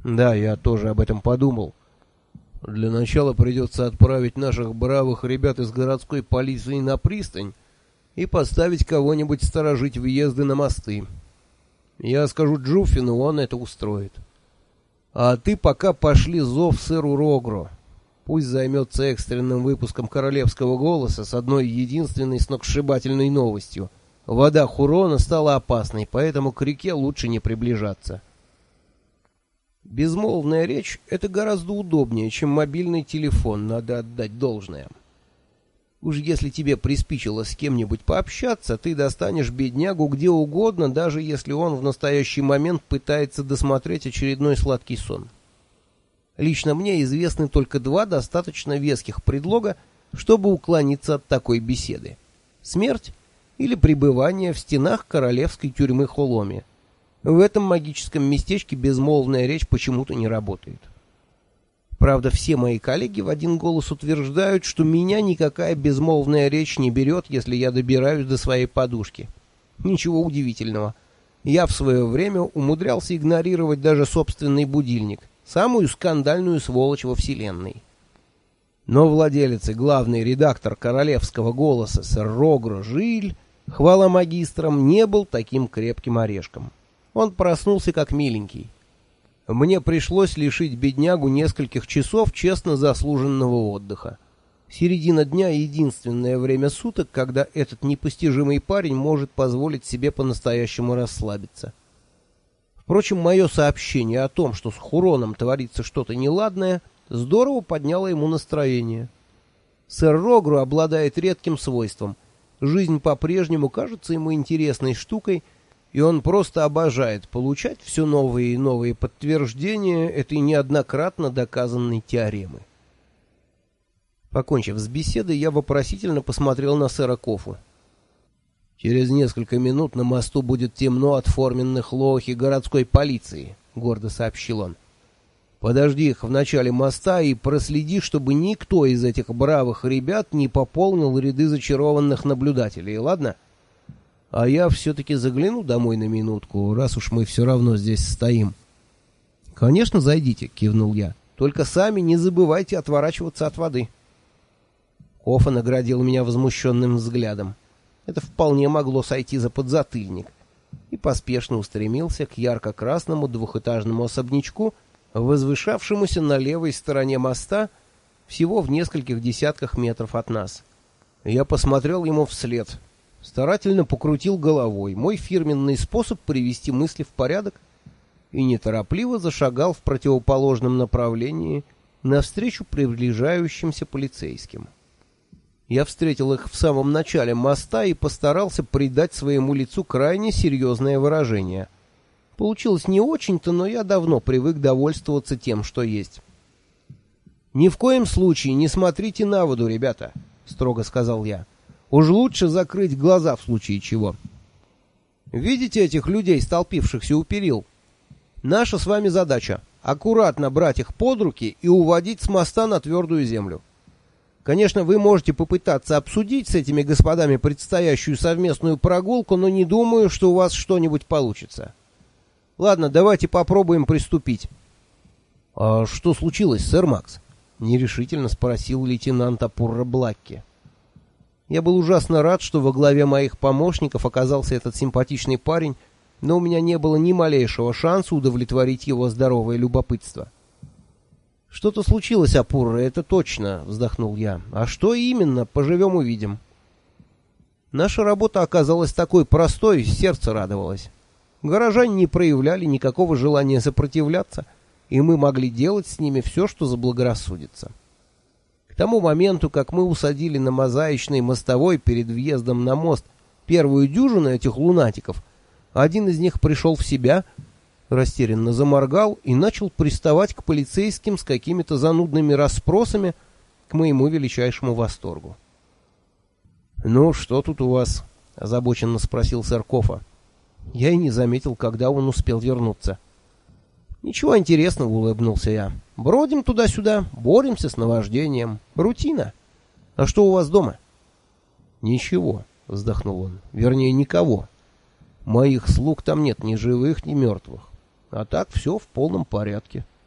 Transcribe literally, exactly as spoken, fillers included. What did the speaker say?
Да, я тоже об этом подумал. Для начала придется отправить наших бравых ребят из городской полиции на пристань и поставить кого-нибудь сторожить въезды на мосты. Я скажу Джуффину, он это устроит. А ты пока пошли зов сэру Рогру. Пусть займется экстренным выпуском королевского голоса с одной единственной сногсшибательной новостью. Вода Хурона стала опасной, поэтому к реке лучше не приближаться. Безмолвная речь — это гораздо удобнее, чем мобильный телефон, надо отдать должное. Уж если тебе приспичило с кем-нибудь пообщаться, ты достанешь беднягу где угодно, даже если он в настоящий момент пытается досмотреть очередной сладкий сон. Лично мне известны только два достаточно веских предлога, чтобы уклониться от такой беседы. Смерть или пребывание в стенах королевской тюрьмы Холоми. В этом магическом местечке безмолвная речь почему-то не работает. Правда, все мои коллеги в один голос утверждают, что меня никакая безмолвная речь не берет, если я добираюсь до своей подушки. Ничего удивительного. Я в свое время умудрялся игнорировать даже собственный будильник, самую скандальную сволочь во вселенной. Но владелец и главный редактор королевского голоса сэр Рогро Жиль, хвала магистрам, не был таким крепким орешком. Он проснулся как миленький. Мне пришлось лишить беднягу нескольких часов честно заслуженного отдыха. Середина дня — единственное время суток, когда этот непостижимый парень может позволить себе по-настоящему расслабиться. Впрочем, мое сообщение о том, что с Хуроном творится что-то неладное, здорово подняло ему настроение. Сэр Рогру обладает редким свойством. Жизнь по-прежнему кажется ему интересной штукой, и он просто обожает получать все новые и новые подтверждения этой неоднократно доказанной теоремы. Покончив с беседой, я вопросительно посмотрел на сэра Кофу. «Через несколько минут на мосту будет темно от форменных лохи городской полиции», — гордо сообщил он. «Подожди их в начале моста и проследи, чтобы никто из этих бравых ребят не пополнил ряды зачарованных наблюдателей, ладно? А я все-таки загляну домой на минутку, раз уж мы все равно здесь стоим». «Конечно, зайдите», — кивнул я. «Только сами не забывайте отворачиваться от воды». Кофа наградил меня возмущенным взглядом. Это вполне могло сойти за подзатыльник. И поспешно устремился к ярко-красному двухэтажному особнячку, возвышавшемуся на левой стороне моста, всего в нескольких десятках метров от нас. Я посмотрел ему вслед, старательно покрутил головой, мой фирменный способ привести мысли в порядок, и неторопливо зашагал в противоположном направлении навстречу приближающимся полицейским. Я встретил их в самом начале моста и постарался придать своему лицу крайне серьезное выражение. Получилось не очень-то, но я давно привык довольствоваться тем, что есть. «Ни в коем случае не смотрите на воду, ребята», — строго сказал я. «Уж лучше закрыть глаза в случае чего. Видите этих людей, столпившихся у перил? Наша с вами задача — аккуратно брать их под руки и уводить с моста на твердую землю. Конечно, вы можете попытаться обсудить с этими господами предстоящую совместную прогулку, но не думаю, что у вас что-нибудь получится. Ладно, давайте попробуем приступить». «А что случилось, сэр Макс?» — нерешительно спросил лейтенант Апурра Блакки. Я был ужасно рад, что во главе моих помощников оказался этот симпатичный парень, но у меня не было ни малейшего шанса удовлетворить его здоровое любопытство. «Что-то случилось, Апурра, это точно», — вздохнул я. «А что именно, поживем увидим». Наша работа оказалась такой простой, сердце радовалось. Горожане не проявляли никакого желания сопротивляться, и мы могли делать с ними все, что заблагорассудится. К тому моменту, как мы усадили на мозаичной мостовой перед въездом на мост первую дюжину этих лунатиков, один из них пришел в себя, растерянно заморгал и начал приставать к полицейским с какими-то занудными расспросами, к моему величайшему восторгу. «Ну, что тут у вас?» — озабоченно спросил сэр Кофа. Я и не заметил, когда он успел вернуться. «Ничего интересного», — улыбнулся я. «Бродим туда-сюда, боремся с наваждением. Рутина. А что у вас дома?» «Ничего», — вздохнул он. «Вернее, никого. Моих слуг там нет ни живых, ни мертвых. А так все в полном порядке».